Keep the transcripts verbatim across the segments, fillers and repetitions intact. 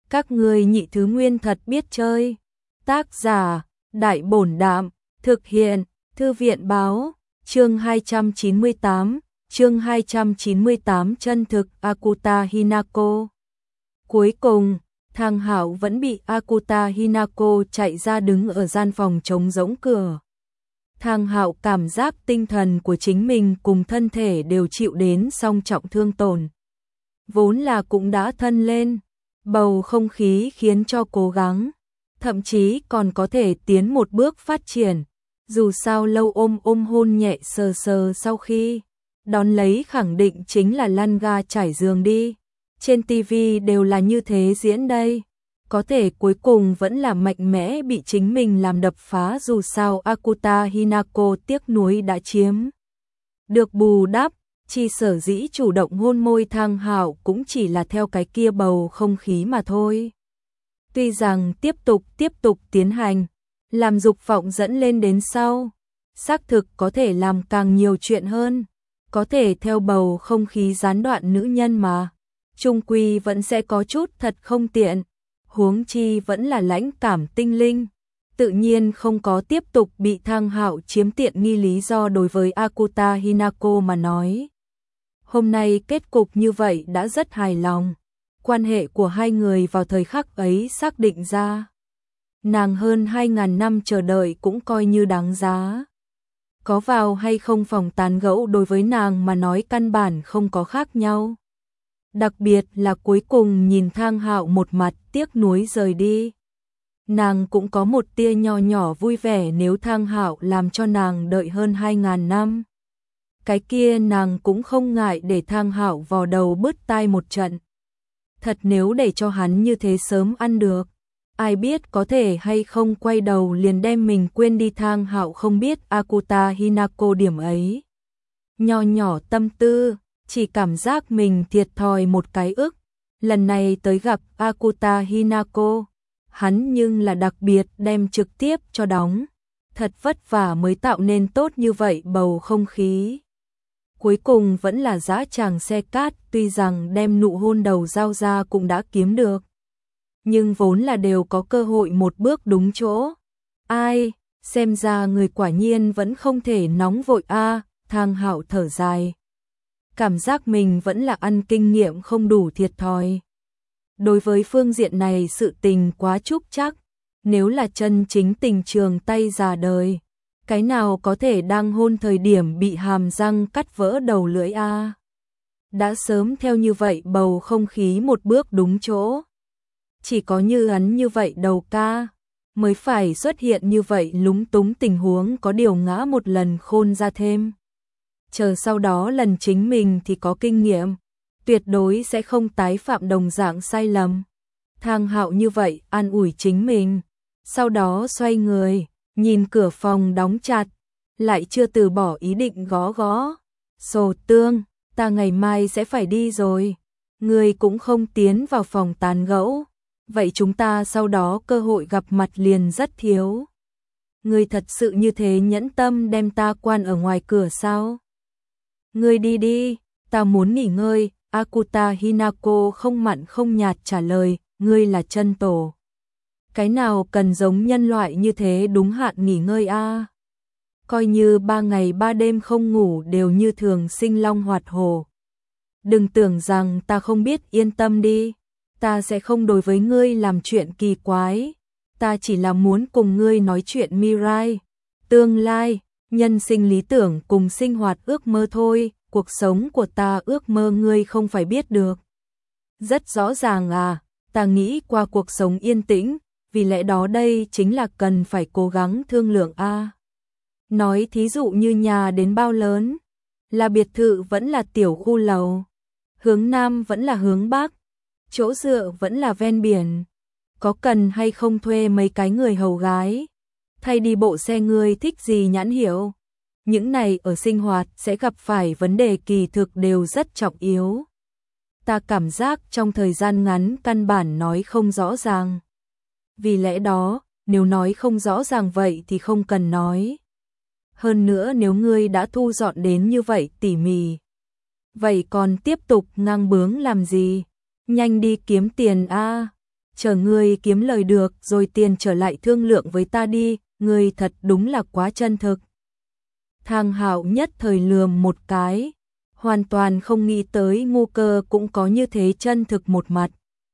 Các ngươi nhị thứ nguyên thật biết chơi. Tác giả, Đại Bổn Đạm, thực hiện, Thư viện Báo, chương hai trăm chín mươi tám, chương hai trăm chín mươi tám chân thực Akuta Hinako. Cuối cùng, Thang Hạo vẫn bị Akuta Hinako chạy ra đứng ở gian phòng trống rỗng cửa. Thang Hạo cảm giác tinh thần của chính mình cùng thân thể đều chịu đến song trọng thương tổn. Vốn là cũng đã thân lên, bầu không khí khiến cho cố gắng, thậm chí còn có thể tiến một bước phát triển. Dù sao lâu ôm ôm hôn nhẹ sờ sờ sau khi đón lấy khẳng định chính là lăn ga trải giường đi. Trên tivi đều là như thế diễn đây. Có thể cuối cùng vẫn là mạnh mẽ bị chính mình làm đập phá, dù sao Akuta Hinako tiếc nuối đã chiếm được bù đắp, chỉ sở dĩ chủ động hôn môi Thang Hạo cũng chỉ là theo cái kia bầu không khí mà thôi. Tuy rằng tiếp tục tiếp tục tiến hành, làm dục vọng dẫn lên đến sau, xác thực có thể làm càng nhiều chuyện hơn, có thể theo bầu không khí gián đoạn nữ nhân mà, chung quy vẫn sẽ có chút thật không tiện. Huống chi vẫn là lãnh cảm tinh linh, tự nhiên không có tiếp tục bị Thang Hạo chiếm tiện nghi lý do. Đối với Akuta Hinako mà nói, hôm nay kết cục như vậy đã rất hài lòng. Quan hệ của hai người vào thời khắc ấy xác định ra, nàng hơn hai ngàn năm chờ đợi cũng coi như đáng giá. Có vào hay không phòng tán gẫu đối với nàng mà nói căn bản không có khác nhau. Đặc biệt là cuối cùng nhìn Thang Hạo một mặt tiếc nuối rời đi, nàng cũng có một tia nho nhỏ vui vẻ. Nếu Thang Hạo làm cho nàng đợi hơn hai ngàn năm, cái kia nàng cũng không ngại để Thang Hạo vò đầu bứt tai một trận. Thật nếu để cho hắn như thế sớm ăn được, ai biết có thể hay không quay đầu liền đem mình quên đi. Thang Hạo không biết Akuta Hinako điểm ấy nho nhỏ tâm tư, chỉ cảm giác mình thiệt thòi một cái ức. Lần này tới gặp Akuta Hinako, hắn nhưng là đặc biệt đem trực tiếp cho đóng. Thật vất vả mới tạo nên tốt như vậy bầu không khí. Cuối cùng vẫn là dã tràng xe cát, tuy rằng đem nụ hôn đầu giao ra cũng đã kiếm được, nhưng vốn là đều có cơ hội một bước đúng chỗ. Ai, xem ra người quả nhiên vẫn không thể nóng vội a. À, Thang Hạo thở dài, cảm giác mình vẫn là ăn kinh nghiệm không đủ, thiệt thòi. Đối với phương diện này sự tình quá trúc chắc, nếu là chân chính tình trường tay già đời, cái nào có thể đang hôn thời điểm bị hàm răng cắt vỡ đầu lưỡi a. À, đã sớm theo như vậy bầu không khí một bước đúng chỗ. Chỉ có như hắn như vậy đầu ca mới phải xuất hiện như vậy lúng túng tình huống, có điều ngã một lần khôn ra thêm. Chờ sau đó lần chính mình thì có kinh nghiệm, tuyệt đối sẽ không tái phạm đồng dạng sai lầm. Thang Hạo như vậy an ủi chính mình, sau đó xoay người, nhìn cửa phòng đóng chặt, lại chưa từ bỏ ý định gõ gõ. Sồ Tương, ta ngày mai sẽ phải đi rồi, ngươi cũng không tiến vào phòng tán gẫu, vậy chúng ta sau đó cơ hội gặp mặt liền rất thiếu. Ngươi thật sự như thế nhẫn tâm đem ta quan ở ngoài cửa sao? Ngươi đi đi, ta muốn nghỉ ngơi. Akuta Hinako không mặn không nhạt trả lời, ngươi là chân tổ, cái nào cần giống nhân loại như thế đúng hạn nghỉ ngơi a. À, coi như ba ngày ba đêm không ngủ đều như thường sinh long hoạt hổ. Đừng tưởng rằng ta không biết, yên tâm đi, ta sẽ không đối với ngươi làm chuyện kỳ quái, ta chỉ là muốn cùng ngươi nói chuyện Mirai, tương lai, nhân sinh lý tưởng cùng sinh hoạt ước mơ thôi. Cuộc sống của ta ước mơ ngươi không phải biết được. Rất rõ ràng à, ta nghĩ qua cuộc sống yên tĩnh, vì lẽ đó đây chính là cần phải cố gắng thương lượng a. À, nói thí dụ như nhà đến bao lớn, là biệt thự vẫn là tiểu khu lầu, hướng nam vẫn là hướng bắc, chỗ dựa vẫn là ven biển, có cần hay không thuê mấy cái người hầu gái, thay đi bộ xe, ngươi thích gì nhãn hiệu. Những này ở sinh hoạt sẽ gặp phải vấn đề kỳ thực đều rất trọng yếu. Ta cảm giác trong thời gian ngắn căn bản nói không rõ ràng. Vì lẽ đó, nếu nói không rõ ràng vậy thì không cần nói. Hơn nữa nếu ngươi đã thu dọn đến như vậy tỉ mỉ, vậy còn tiếp tục ngang bướng làm gì? Nhanh đi kiếm tiền a. chờ ngươi kiếm lời được rồi tiền trở lại thương lượng với ta đi, ngươi thật đúng là quá chân thực. Thang Hạo nhất thời lườm một cái, hoàn toàn không nghĩ tới Ngu Cơ cũng có như thế chân thực một mặt.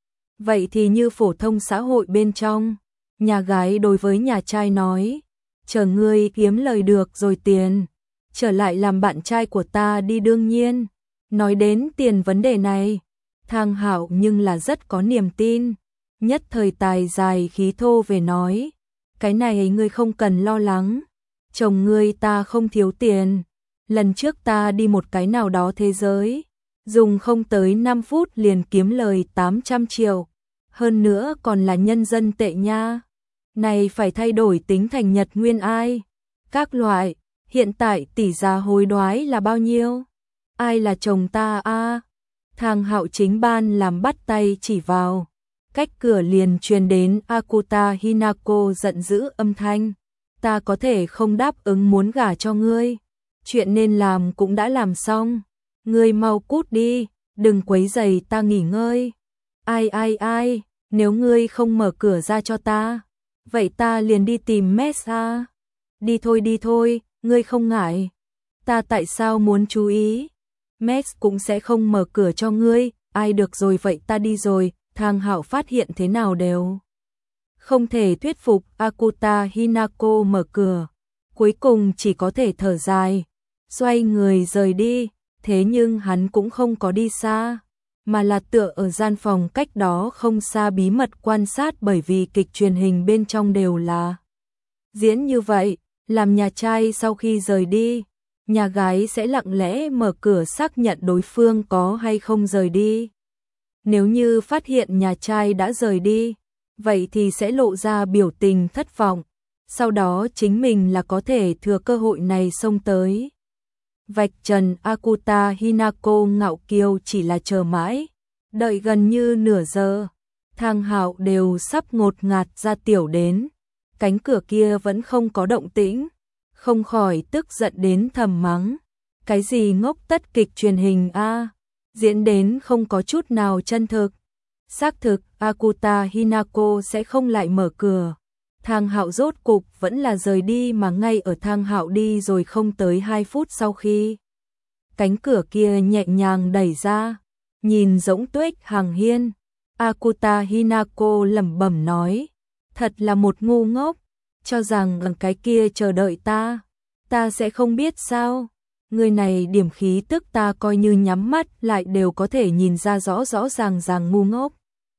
Vậy thì như phổ thông xã hội bên trong, nhà gái đối với nhà trai nói, chờ ngươi kiếm lời được rồi tiền, trở lại làm bạn trai của ta đi. Đương nhiên, nói đến tiền vấn đề này, Thang Hạo nhưng là rất có niềm tin, nhất thời tài dài khí thô về nói, cái này ngươi không cần lo lắng, chồng ngươi ta không thiếu tiền, lần trước ta đi một cái nào đó thế giới, dùng không tới năm phút liền kiếm lời tám trăm triệu, hơn nữa còn là nhân dân tệ nha. Này phải thay đổi tính thành Nhật Nguyên ai? Các loại, hiện tại tỷ giá hối đoái là bao nhiêu? Ai là chồng ta a? À? Thang Hạo chính ban làm bắt tay chỉ vào, cách cửa liền truyền đến Akuta Hinako giận dữ âm thanh, ta có thể không đáp ứng muốn gả cho ngươi, chuyện nên làm cũng đã làm xong, ngươi mau cút đi, đừng quấy rầy ta nghỉ ngơi. Ai ai ai, nếu ngươi không mở cửa ra cho ta, vậy ta liền đi tìm Mesa. Đi thôi đi thôi, ngươi không ngại. Ta tại sao muốn chú ý? Max cũng sẽ không mở cửa cho ngươi. Ai được rồi vậy ta đi rồi. Thang Hạo phát hiện thế nào đều không thể thuyết phục Akuta Hinako mở cửa. Cuối cùng chỉ có thể thở dài, xoay người rời đi. Thế nhưng hắn cũng không có đi xa, mà là tựa ở gian phòng cách đó không xa bí mật quan sát, bởi vì kịch truyền hình bên trong đều là diễn như vậy, làm nhà trai sau khi rời đi, nhà gái sẽ lặng lẽ mở cửa xác nhận đối phương có hay không rời đi. Nếu như phát hiện nhà trai đã rời đi, vậy thì sẽ lộ ra biểu tình thất vọng, sau đó chính mình là có thể thừa cơ hội này xông tới. Vạch trần. Akuta Hinako ngạo kiêu chỉ là chờ mãi, đợi gần như nửa giờ, Thang Hạo đều sắp ngột ngạt ra tiểu đến, cánh cửa kia vẫn không có động tĩnh, không khỏi tức giận đến thầm mắng, cái gì ngốc tất kịch truyền hình a, diễn đến không có chút nào chân thực. Xác thực, Akuta Hinako sẽ không lại mở cửa. Thang Hạo rốt cục vẫn là rời đi, mà ngay ở Thang Hạo đi rồi không tới hai phút sau khi cánh cửa kia nhẹ nhàng đẩy ra, nhìn rỗng tuếch hàng hiên, Akuta Hinako lẩm bẩm nói, thật là một ngu ngốc, cho rằng ở cái kia chờ đợi ta, ta sẽ không biết sao, người này điểm khí tức ta coi như nhắm mắt lại đều có thể nhìn ra rõ rõ ràng ràng ngu ngốc.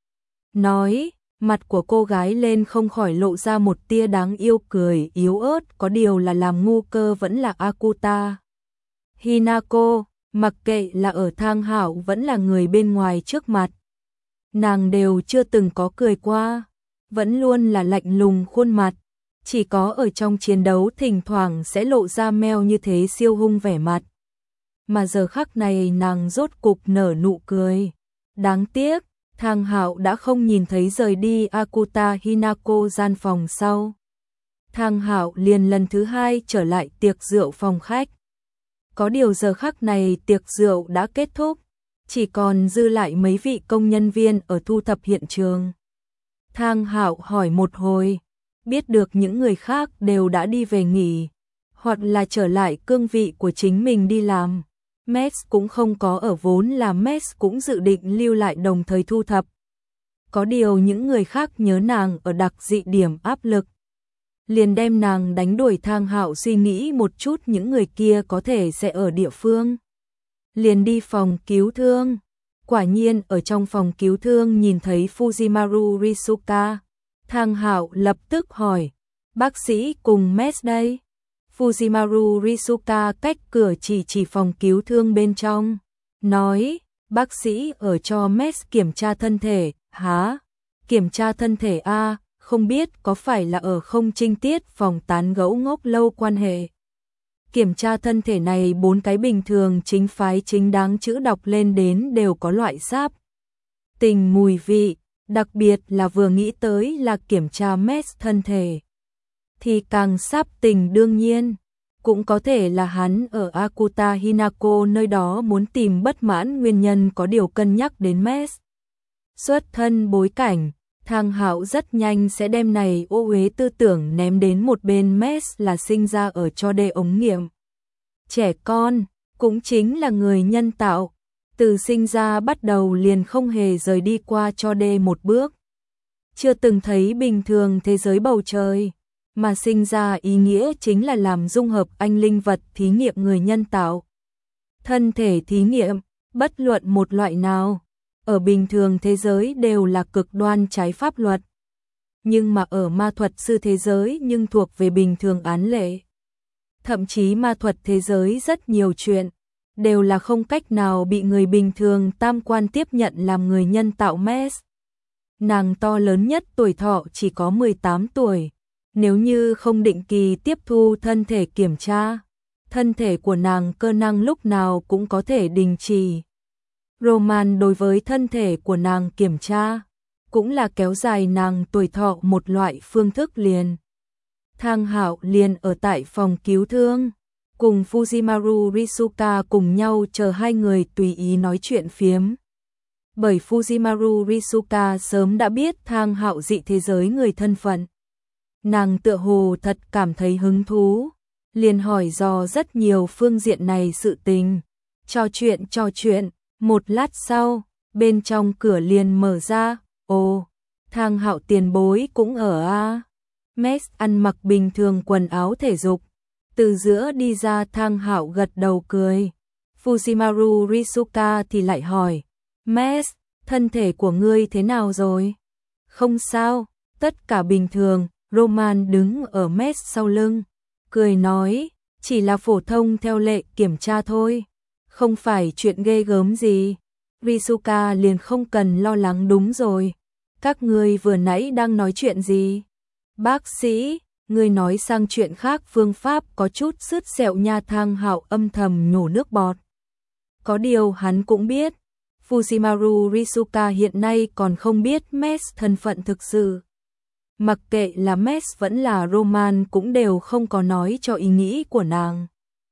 Nói, mặt của cô gái lên không khỏi lộ ra một tia đáng yêu cười yếu ớt, có điều là làm ngu cơ vẫn là Akuta Hinako, mặc kệ là ở Thang Hạo vẫn là người bên ngoài trước mặt, nàng đều chưa từng có cười qua, vẫn luôn là lạnh lùng khuôn mặt, chỉ có ở trong chiến đấu thỉnh thoảng sẽ lộ ra meo như thế siêu hung vẻ mặt. Mà giờ khắc này nàng rốt cục nở nụ cười. Đáng tiếc, Thang Hạo đã không nhìn thấy rời đi Akuta Hinako gian phòng sau. Thang Hạo liền lần thứ hai trở lại tiệc rượu phòng khách. Có điều giờ khắc này tiệc rượu đã kết thúc, chỉ còn dư lại mấy vị công nhân viên ở thu thập hiện trường. Thang Hạo hỏi một hồi, biết được những người khác đều đã đi về nghỉ, hoặc là trở lại cương vị của chính mình đi làm. Max cũng không có ở, vốn là Max cũng dự định lưu lại đồng thời thu thập. Có điều những người khác nhớ nàng ở đặc dị điểm áp lực, liền đem nàng đánh đuổi. Thang Hạo suy nghĩ một chút những người kia có thể sẽ ở địa phương, liền đi phòng cứu thương. Quả nhiên ở trong phòng cứu thương nhìn thấy Fujimaru Risuka. Thang Hạo lập tức hỏi, bác sĩ cùng Max đây? Fujimaru Risuka cách cửa chỉ chỉ phòng cứu thương bên trong, nói, bác sĩ ở cho Max kiểm tra thân thể. Hả? Kiểm tra thân thể a? À, không biết có phải là ở không trinh tiết phòng tán gẫu ngốc lâu quan hệ. Kiểm tra thân thể này bốn cái bình thường chính phái chính đáng chữ đọc lên đến đều có loại sáp tình mùi vị, đặc biệt là vừa nghĩ tới là kiểm tra Max thân thể thì càng sáp tình. Đương nhiên, cũng có thể là hắn ở Akuta Hinako nơi đó muốn tìm bất mãn nguyên nhân, có điều cân nhắc đến Max xuất thân bối cảnh, Thang Hạo rất nhanh sẽ đem này ô uế tư tưởng ném đến một bên. Max là sinh ra ở cho đê ống nghiệm. Trẻ con, cũng chính là người nhân tạo, từ sinh ra bắt đầu liền không hề rời đi qua cho đê một bước. Chưa từng thấy bình thường thế giới bầu trời, mà sinh ra ý nghĩa chính là làm dung hợp anh linh vật thí nghiệm người nhân tạo. Thân thể thí nghiệm, bất luận một loại nào, ở bình thường thế giới đều là cực đoan trái pháp luật. Nhưng mà ở ma thuật sư thế giới nhưng thuộc về bình thường án lệ. Thậm chí ma thuật thế giới rất nhiều chuyện, đều là không cách nào bị người bình thường tam quan tiếp nhận làm người nhân tạo. Max, nàng to lớn nhất tuổi thọ chỉ có mười tám tuổi, nếu như không định kỳ tiếp thu thân thể kiểm tra, thân thể của nàng cơ năng lúc nào cũng có thể đình chỉ. Roman đối với thân thể của nàng kiểm tra, cũng là kéo dài nàng tuổi thọ một loại phương thức liền. Thang Hạo liền ở tại phòng cứu thương, cùng Fujimaru Risuka cùng nhau chờ hai người tùy ý nói chuyện phiếm. Bởi Fujimaru Risuka sớm đã biết Thang Hạo dị thế giới người thân phận. Nàng tựa hồ thật cảm thấy hứng thú, liền hỏi dò rất nhiều phương diện này sự tình. Trò chuyện trò chuyện, một lát sau, bên trong cửa liền mở ra. Ồ, Thang Hạo tiền bối cũng ở a. À? Max ăn mặc bình thường quần áo thể dục, từ giữa đi ra. Thang Hạo gật đầu cười. Fujimaru Risuka thì lại hỏi, Max, thân thể của ngươi thế nào rồi? Không sao, tất cả bình thường. Roman đứng ở Max sau lưng, cười nói, chỉ là phổ thông theo lệ kiểm tra thôi, không phải chuyện ghê gớm gì. Risuka liền không cần lo lắng. Đúng rồi, các ngươi vừa nãy đang nói chuyện gì? Bác sĩ, ngươi nói sang chuyện khác. Phương pháp có chút sứt sẹo nha. Thang Hạo âm thầm nhổ nước bọt. Có điều hắn cũng biết, Fujimaru Risuka hiện nay còn không biết Max thân phận thực sự. Mặc kệ là Max vẫn là Roman cũng đều không có nói cho ý nghĩ của nàng,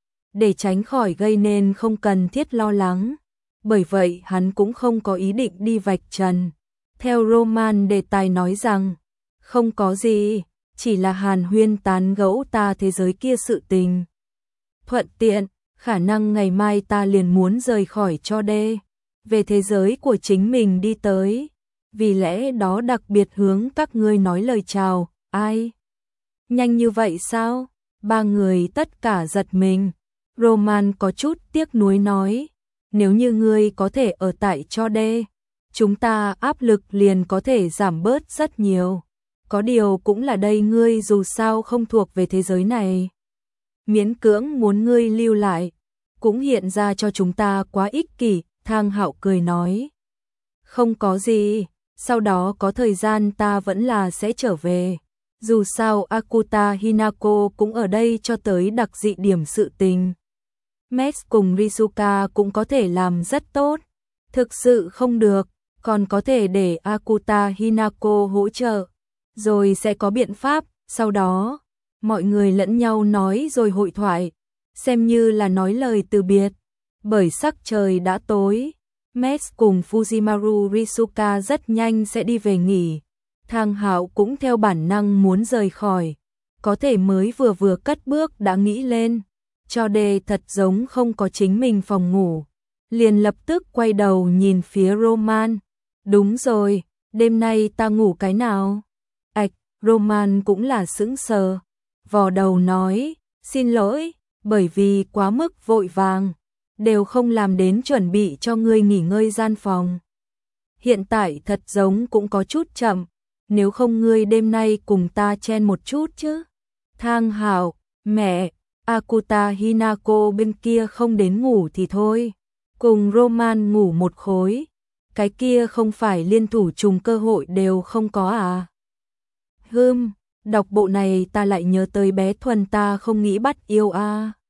để tránh khỏi gây nên không cần thiết lo lắng. Bởi vậy hắn cũng không có ý định đi vạch trần. Theo Roman, đề tài nói rằng, không có gì, chỉ là hàn huyên tán gẫu ta thế giới kia sự tình. Thuận tiện, khả năng ngày mai ta liền muốn rời khỏi cho đê, về thế giới của chính mình đi tới. Vì lẽ đó đặc biệt hướng các ngươi nói lời chào. Ai? Nhanh như vậy sao? Ba người tất cả giật mình. Roman có chút tiếc nuối nói, nếu như ngươi có thể ở tại cho đê, chúng ta áp lực liền có thể giảm bớt rất nhiều. Có điều cũng là đây, ngươi dù sao không thuộc về thế giới này. Miễn cưỡng muốn ngươi lưu lại, cũng hiện ra cho chúng ta quá ích kỷ. Thang Hạo cười nói, không có gì, sau đó có thời gian ta vẫn là sẽ trở về. Dù sao Akuta Hinako cũng ở đây cho tới đặc dị điểm sự tình. Max cùng Risuka cũng có thể làm rất tốt. Thực sự không được, còn có thể để Akuta Hinako hỗ trợ, rồi sẽ có biện pháp. Sau đó, mọi người lẫn nhau nói rồi hội thoại, xem như là nói lời từ biệt. Bởi sắc trời đã tối, Max cùng Fujimaru Risuka rất nhanh sẽ đi về nghỉ. Thang Hạo cũng theo bản năng muốn rời khỏi, có thể mới vừa vừa cất bước đã nghĩ lên, cho đê thật giống không có chính mình phòng ngủ, liền lập tức quay đầu nhìn phía Roman. Đúng rồi, đêm nay ta ngủ cái nào? Ảch, Roman cũng là sững sờ, vò đầu nói, xin lỗi, bởi vì quá mức vội vàng, đều không làm đến chuẩn bị cho ngươi nghỉ ngơi gian phòng. Hiện tại thật giống cũng có chút chậm, nếu không ngươi đêm nay cùng ta chen một chút chứ. Thang Hạo, mẹ, Akuta Hinako bên kia không đến ngủ thì thôi, cùng Roman ngủ một khối, cái kia không phải liên thủ trùng cơ hội đều không có à? Hừm, đọc bộ này ta lại nhớ tới bé Thuần, ta không nghĩ bắt yêu a. À.